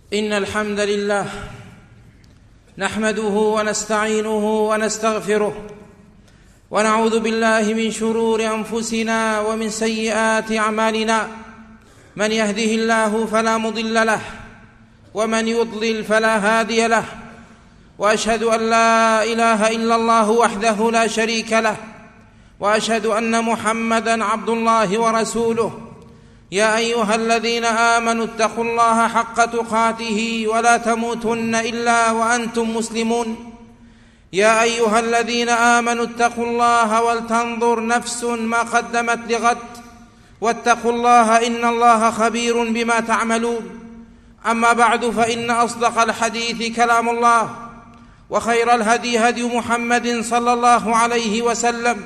إن الحمد لله نحمده ونستعينه ونستغفره ونعوذ بالله من شرور أنفسنا ومن سيئات أعمالنا. من يهده الله فلا مضل له ومن يضلل فلا هادي له، وأشهد أن لا إله إلا الله وحده لا شريك له، وأشهد أن محمدًا عبد الله ورسوله. يا أيها الذين آمنوا اتقوا الله حق تقاته ولا تموتن إلا وأنتم مسلمون. يا أيها الذين آمنوا اتقوا الله ولتنظر نفس ما قدمت لغد، واتقوا الله إن الله خبير بما تعملون. أما بعد، فإن أصدق الحديث كلام الله، وخير الهدي هدي محمد صلى الله عليه وسلم،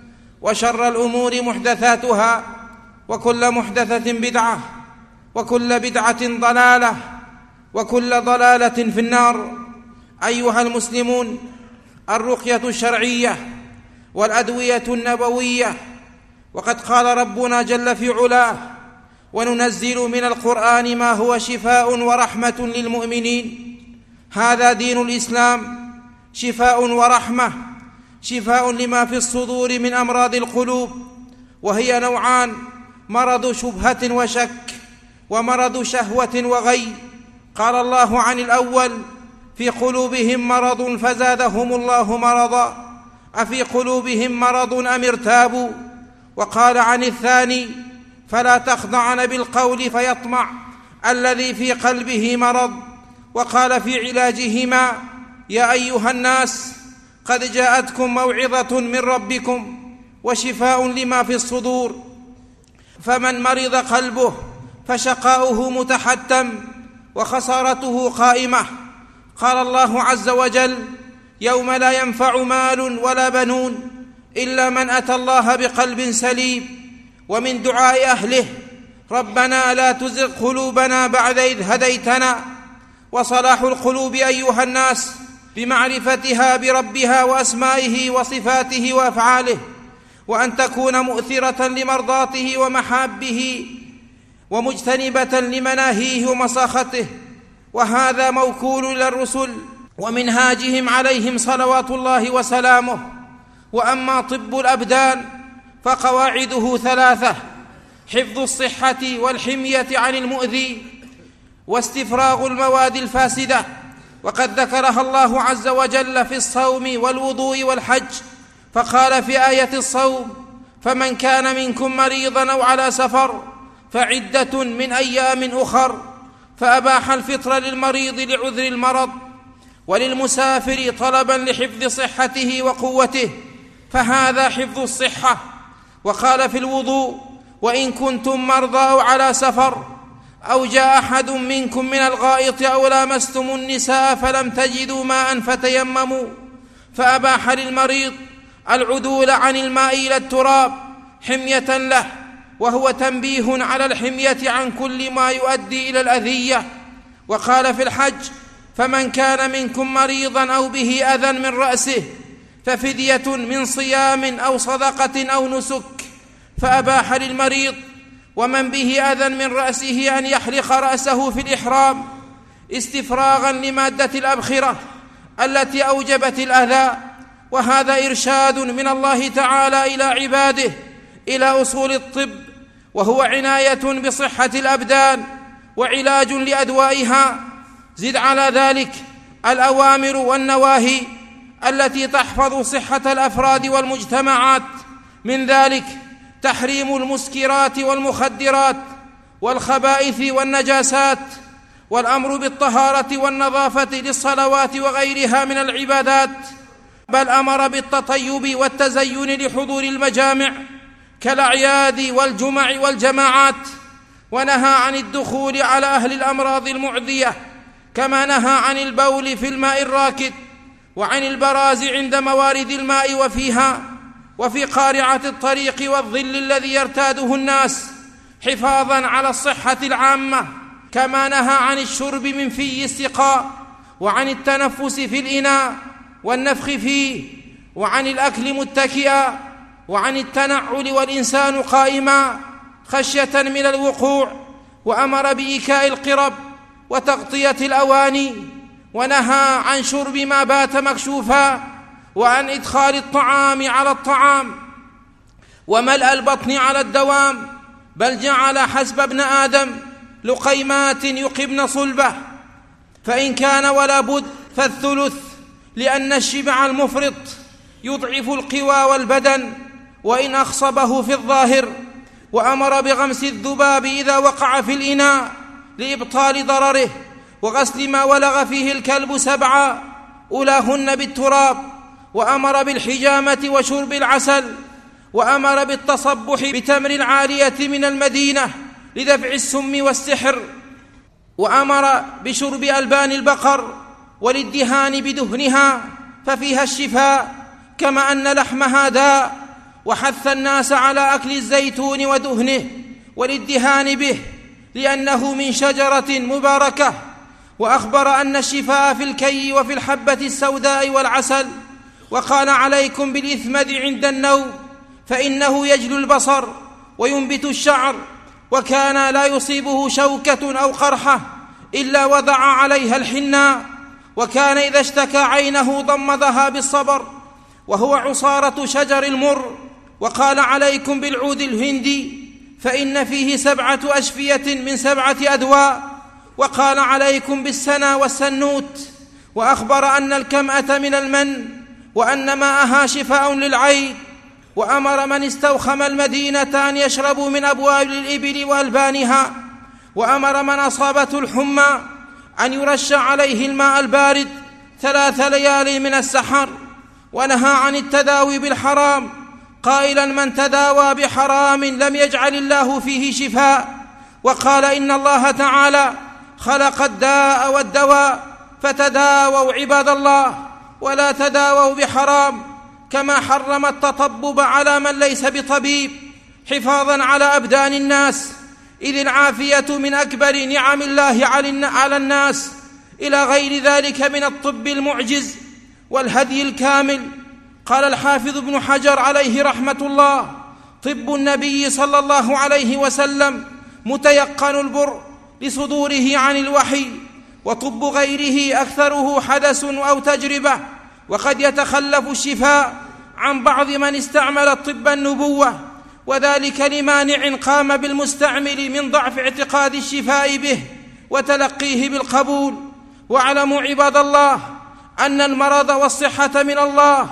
وشر الأمور محدثاتها، وكل محدثة بدعة، وكل بدعة ضلالة، وكل ضلالة في النار. أيها المسلمون، الرقية الشرعية والأدوية النبوية، وقد قال ربنا جل في علاه: وننزل من القرآن ما هو شفاء ورحمة للمؤمنين. هذا دين الإسلام، شفاء ورحمة، شفاء لما في الصدور من أمراض القلوب، وهي نوعان: مرض شبهة وشك، ومرض شهوة وغي. قال الله عن الأول: في قلوبهم مرض فزادهم الله مرضا، أفي قلوبهم مرض أم ارتابوا. وقال عن الثاني: فلا تخضعن بالقول فيطمع الذي في قلبه مرض. وقال في علاجهما: يا أيها الناس قد جاءتكم موعظة من ربكم وشفاء لما في الصدور، فمن مرض قلبه فشقاؤه متحتم وخسارته قائمة. قال الله عز وجل: يوم لا ينفع مال ولا بنون إلا من أتى الله بقلب سليم. ومن دعاء أهله: ربنا لا تزغ قلوبنا بعد إذ هديتنا. وصلاح القلوب أيها الناس بمعرفتها بربها وأسمائه وصفاته وأفعاله، وأن تكون مؤثرة لمرضاته ومحابه، ومجتنبة لمناهيه ومساخته. وهذا موكول إلى الرسل ومنهاجهم عليهم صلوات الله وسلامه. وأما طب الأبدان فقواعده ثلاثة: حفظ الصحة والحمية عن المؤذي، واستفراغ المواد الفاسدة، وقد ذكرها الله عز وجل في الصوم والوضوء والحج، فقال في آية الصوم: فمن كان منكم مريضا أو على سفر فعدة من أيام أخر، فأباح الفطر للمريض لعذر المرض، وللمسافر طلبا لحفظ صحته وقوته، فهذا حفظ الصحة. وقال في الوضوء: وإن كنتم مرضى أو على سفر أو جاء أحد منكم من الغائط أو لامستم النساء فلم تجدوا ماء فتيمموا، فأباح للمريض العدول عن الماء إلى التراب حمية له، وهو تنبيه على الحمية عن كل ما يؤدي إلى الأذية. وقال في الحج: فمن كان منكم مريضا أو به أذى من رأسه ففدية من صيام أو صدقة أو نسك، فأباح للمريض ومن به أذى من رأسه أن يحلق رأسه في الإحرام استفراغا لمادة الأبخرة التي أوجبت الأذى. وهذا إرشاد من الله تعالى إلى عباده إلى أصول الطب، وهو عناية بصحة الأبدان وعلاج لأدوائها. زد على ذلك الأوامر والنواهي التي تحفظ صحة الأفراد والمجتمعات، من ذلك تحريم المسكرات والمخدرات والخبائث والنجاسات، والأمر بالطهارة والنظافة للصلوات وغيرها من العبادات، بل أمر بالتطيب والتزين لحضور المجامع كالأعياد والجمع والجماعات، ونهى عن الدخول على أهل الأمراض المعدية، كما نهى عن البول في الماء الراكد، وعن البراز عند موارد الماء وفيها، وفي قارعة الطريق والظل الذي يرتاده الناس، حفاظا على الصحة العامة. كما نهى عن الشرب من في السقاء، وعن التنفس في الإناء والنفخ فيه، وعن الأكل متكئا، وعن التنعل والإنسان قائما خشية من الوقوع. وأمر بإيكاء القرب وتغطية الأواني، ونهى عن شرب ما بات مكشوفا، وعن إدخال الطعام على الطعام، وملء البطن على الدوام، بل جعل حسب ابن آدم لقيمات يقبن صلبه، فإن كان ولا بد فالثلث، لأن الشبع المفرط يضعف القوى والبدن وإن أخصبه في الظاهر. وأمر بغمس الذباب إذا وقع في الإناء لإبطال ضرره، وغسل ما ولغ فيه الكلب 7 أولاهن بالتراب. وأمر بالحجامة وشرب العسل. وأمر بالتصبح بتمر العالية من المدينة لدفع السم والسحر. وأمر بشرب ألبان البقر والادهان بدهنها ففيها الشفاء، كما أن لحمها داء. وحث الناس على أكل الزيتون ودهنه والادهان به، لأنه من شجرة مباركة. وأخبر أن الشفاء في الكي وفي الحبة السوداء والعسل. وقال: عليكم بالإثمد عند النوم، فإنه يجلو البصر وينبت الشعر. وكان لا يصيبه شوكة أو قرحة إلا وضع عليها الحناء. وكان إذا اشتكى عينه ضمدها بالصبر، وهو عصارة شجر المر. وقال: عليكم بالعود الهندي، فإن فيه 7 أشفية من 7 أدواء. وقال: عليكم بالسنا والسنوت. وأخبر أن الكمأة من المن، وأن ماءها شفاء للعين. وأمر من استوخم المدينة أن يشربوا من أبواب الإبل وألبانها. وأمر من أصابته الحمى أن يرش عليه الماء البارد 3 ليال من السحر. ونهى عن التداوي بالحرام، قائلا: من تداوى بحرام لم يجعل الله فيه شفاء. وقال: إن الله تعالى خلق الداء والدواء، فتداووا عباد الله، ولا تداووا بحرام، كما حرم التطبب على من ليس بطبيب، حفاظا على أبدان الناس، إذ العافية من أكبر نعم الله على الناس، إلى غير ذلك من الطب المعجز والهدي الكامل. قال الحافظ ابن حجر عليه رحمة الله: طب النبي صلى الله عليه وسلم متيقن البر لصدوره عن الوحي، وطب غيره أكثره حدث أو تجربة، وقد يتخلف الشفاء عن بعض من استعمل طب النبوة، وذلك لمانع قام بالمستعمل من ضعف اعتقاد الشفاء به وتلقيه بالقبول. واعلموا عباد الله أن المرض والصحة من الله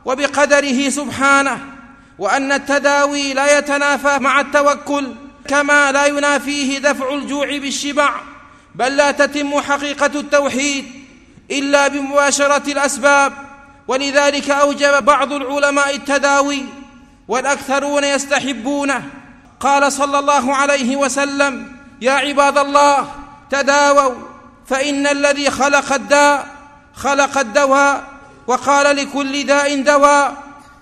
وبقدره سبحانه، وأن التداوي لا يتنافى مع التوكل، كما لا ينافيه دفع الجوع بالشبع، بل لا تتم حقيقة التوحيد إلا بمباشرة الأسباب. ولذلك أوجب بعض العلماء التداوي، والأكثرون يستحبونه. قال صلى الله عليه وسلم: يا عباد الله تداووا، فإن الذي خلق الداء خلق الدواء، وقال: لكل داء دواء،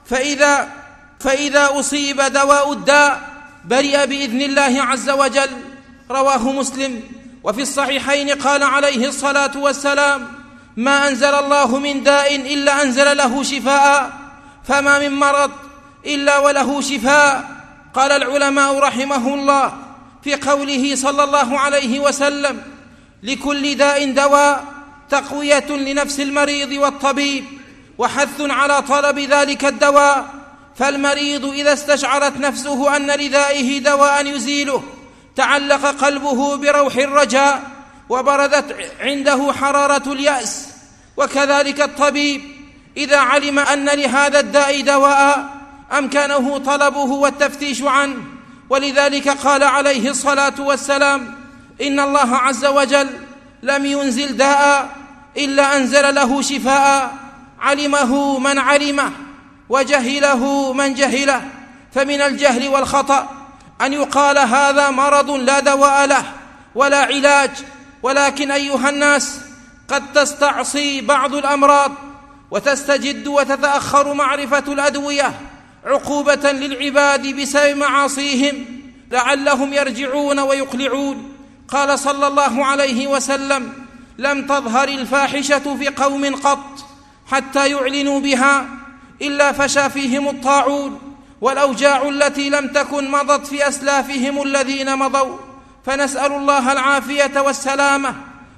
فإذا أصيب دواء الداء برئ بإذن الله عز وجل. رواه مسلم. وفي الصحيحين قال عليه الصلاة والسلام: ما أنزل الله من داء إلا أنزل له شفاء، فما من مرض إلا وله شفاء. قال العلماء رحمه الله في قوله صلى الله عليه وسلم: لكل داء دواء، تقوية لنفس المريض والطبيب، وحث على طلب ذلك الدواء. فالمريض إذا استشعرت نفسه أن لدائه دواء يزيله تعلق قلبه بروح الرجاء، وبردت عنده حرارة اليأس. وكذلك الطبيب إذا علم أن لهذا الداء دواء أمكنه طلبه والتفتيش عنه. ولذلك قال عليه الصلاة والسلام: إن الله عز وجل لم ينزل داء إلا أنزل له شفاء، علمه من علمه وجهله من جهله. فمن الجهل والخطأ أن يقال هذا مرض لا دواء له ولا علاج. ولكن أيها الناس، قد تستعصي بعض الأمراض وتستجد وتتأخر معرفة الأدوية عقوبة للعباد بسبب معاصيهم، لعلهم يرجعون ويقلعون. قال صلى الله عليه وسلم: لم تظهر الفاحشة في قوم قط حتى يعلنوا بها إلا فشى فيهم الطاعون والأوجاع التي لم تكن مضت في أسلافهم الذين مضوا. فنسأل الله العافية والسلامة،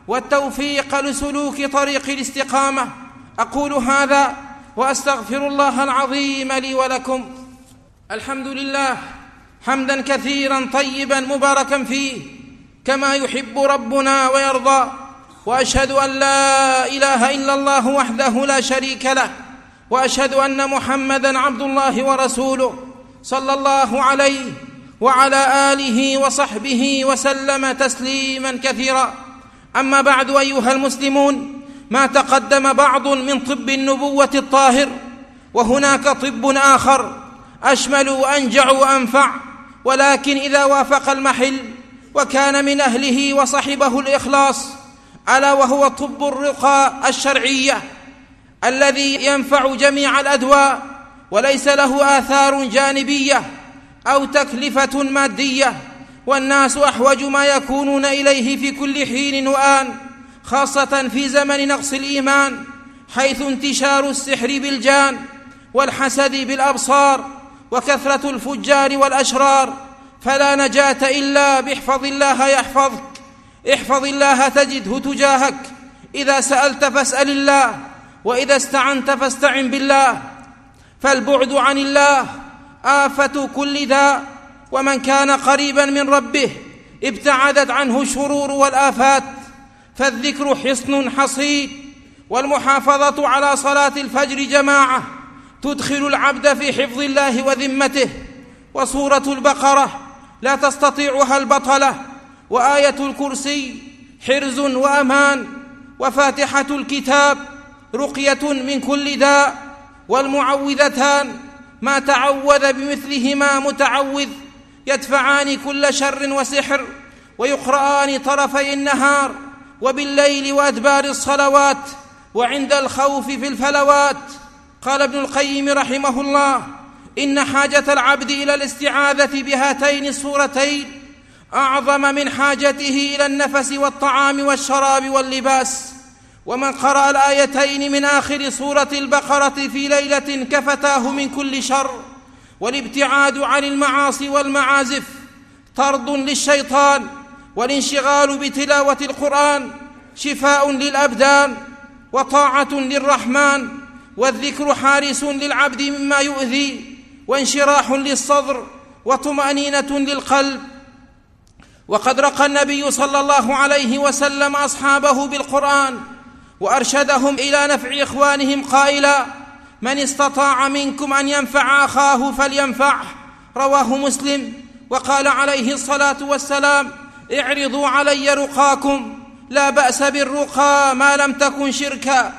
والتوفيق لسلوك طريق الاستقامة. أقول هذا وأستغفر الله العظيم لي ولكم. الحمد لله حمدا كثيرا طيبا مباركا فيه كما يحب ربنا ويرضى، وأشهد أن لا إله إلا الله وحده لا شريك له، وأشهد أن محمدا عبد الله ورسوله صلى الله عليه وعلى آله وصحبه وسلم تسليما كثيرا. أما بعد أيها المسلمون، ما تقدم بعض من طب النبوة الطاهر، وهناك طب آخر أشمل وأنجع وأنفع، ولكن إذا وافق المحل وكان من أهله وصحبه الإخلاص، ألا وهو طب الرقى الشرعية الذي ينفع جميع الأدواء وليس له آثار جانبية أو تكلفة مادية، والناس أحوج ما يكونون إليه في كل حين وآن، خاصة في زمن نقص الإيمان، حيث انتشار السحر بالجان والحسد بالأبصار وكثرة الفجار والأشرار. فلا نجاة إلا باحفظ الله يحفظك، احفظ الله تجده تجاهك، إذا سألت فاسأل الله، وإذا استعنت فاستعن بالله. فالبعد عن الله آفة كل داء، ومن كان قريبا من ربه ابتعدت عنه الشرور والآفات. فالذكر حصن حصين، والمحافظة على صلاة الفجر جماعة تدخل العبد في حفظ الله وذمته. وسورة البقرة لا تستطيعها البطلة، وآية الكرسي حرز وأمان، وفاتحة الكتاب رقية من كل داء، والمعوذتان ما تعوذ بمثلهما متعوذ يدفعان كل شر وسحر، ويقرآن طرفي النهار وبالليل وأدبار الصلوات وعند الخوف في الفلوات. قال ابن القيم رحمه الله: إن حاجة العبد إلى الاستعاذة بهاتين السورتين أعظم من حاجته إلى النفس والطعام والشراب واللباس. ومن قرأ الآيتين من آخر سورة البقرة في ليلة كفتاه من كل شر. والابتعاد عن المعاصي والمعازف طرد للشيطان، والانشغال بتلاوة القرآن شفاء للأبدان وطاعة للرحمن، والذكر حارس للعبد مما يؤذي، وانشراح للصدر وطمأنينة للقلب. وقد رقى النبي صلى الله عليه وسلم أصحابه بالقرآن وأرشدهم إلى نفع إخوانهم قائلا: من استطاع منكم أن ينفع أخاه فلينفعه، رواه مسلم. وقال عليه الصلاة والسلام: اعرضوا علي رقاكم، لا بأس بالرقى ما لم تكن شركا،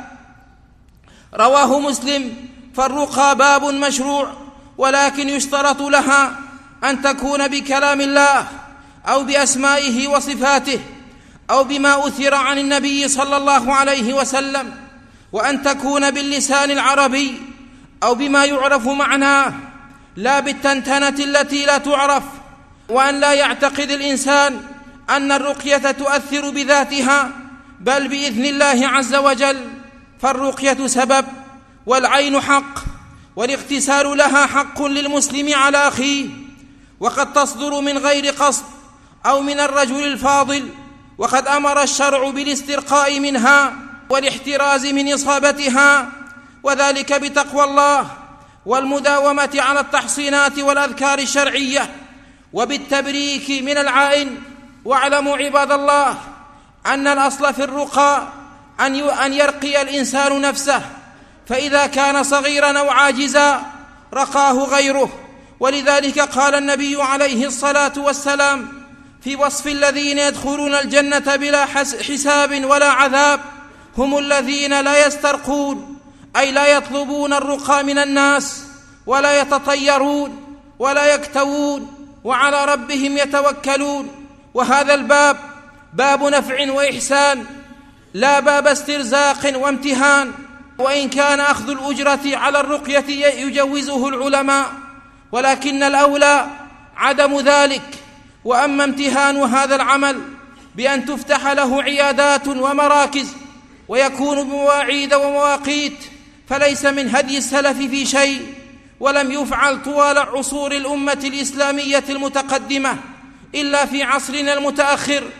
رواه مسلم. فالرقى باب مشروع، ولكن يشترط لها أن تكون بكلام الله أو بأسمائه وصفاته أو بما أثر عن النبي صلى الله عليه وسلم، وأن تكون باللسان العربي أو بما يعرف معناه، لا بالتنتنة التي لا تعرف. وأن لا يعتقد الإنسان أن الرقية تؤثر بذاتها، بل بإذن الله عز وجل. فالرقية سبب، والعين حق، والاغتسال لها حق للمسلم على أخيه، وقد تصدر من غير قصد أو من الرجل الفاضل، وقد أمر الشرع بالاسترقاء منها والاحتراز من إصابتها، وذلك بتقوى الله والمداومة على التحصينات والأذكار الشرعية، وبالتبريك من العائن. واعلموا عباد الله أن الأصل في الرقى أن يرقي الإنسان نفسه، فإذا كان صغيرا أو عاجزا رقاه غيره. ولذلك قال النبي عليه الصلاة والسلام في وصف الذين يدخلون الجنة بلا حساب ولا عذاب: هم الذين لا يسترقون، أي لا يطلبون الرقى من الناس، ولا يتطيرون ولا يكتوون، وعلى ربهم يتوكلون. وهذا الباب باب نفع وإحسان، لا باب استرزاق وامتهان، وإن كان أخذ الأجرة على الرقية يجوزه العلماء، ولكن الأولى عدم ذلك. وأما امتهان هذا العمل بأن تفتح له عيادات ومراكز ويكون بمواعيد ومواقيت، فليس من هدي السلف في شيء، ولم يفعل طوال عصور الأمة الإسلامية المتقدمة إلا في عصرنا المتأخر.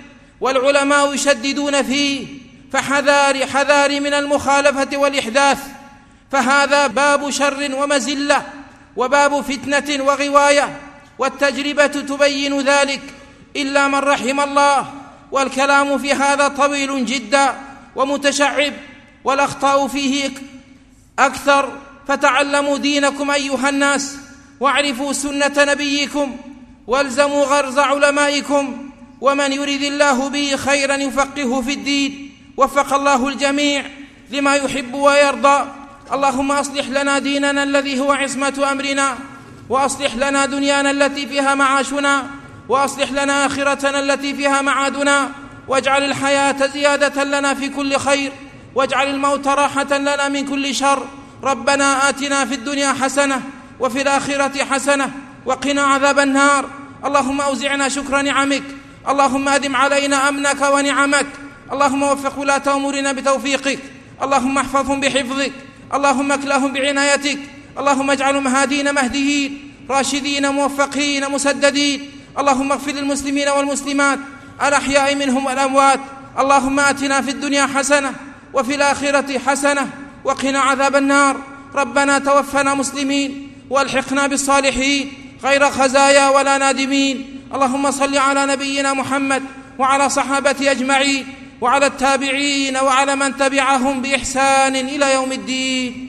والعلماء يشددون فيه، فحذار من المخالفة والإحداث، فهذا باب شر ومزلة وباب فتنة وغواية، والتجربة تبين ذلك إلا من رحم الله. والكلام في هذا طويل جدا ومتشعب، والأخطاء فيه أكثر، فتعلموا دينكم أيها الناس، واعرفوا سنة نبيكم، والزموا غرز علمائكم، ومن يرد الله به خيرا يفقهه في الدين. وفق الله الجميع لما يحب ويرضى. اللهم أصلح لنا ديننا الذي هو عصمة أمرنا، وأصلح لنا دنيانا التي فيها معاشنا، وأصلح لنا آخرتنا التي فيها معادنا، واجعل الحياة زيادة لنا في كل خير، واجعل الموت راحة لنا من كل شر. ربنا آتنا في الدنيا حسنة وفي الآخرة حسنة وقنا عذاب النار. اللهم أوزعنا شكر نعمك، اللهم أدم علينا أمنك ونعمك، اللهم وفق ولاة أمورنا بتوفيقك، اللهم احفظهم بحفظك، اللهم اكلهم بعنايتك، اللهم اجعلهم هادين مهديين راشدين موفقين مسددين. اللهم اغفر للمسلمين والمسلمات الأحياء منهم والأموات. اللهم آتنا في الدنيا حسنة وفي الآخرة حسنة وقنا عذاب النار. ربنا توفنا مسلمين والحقنا بالصالحين غير خزايا ولا نادمين. اللهم صل على نبينا محمد وعلى صحابته أجمعين وعلى التابعين وعلى من تبعهم بإحسان إلى يوم الدين.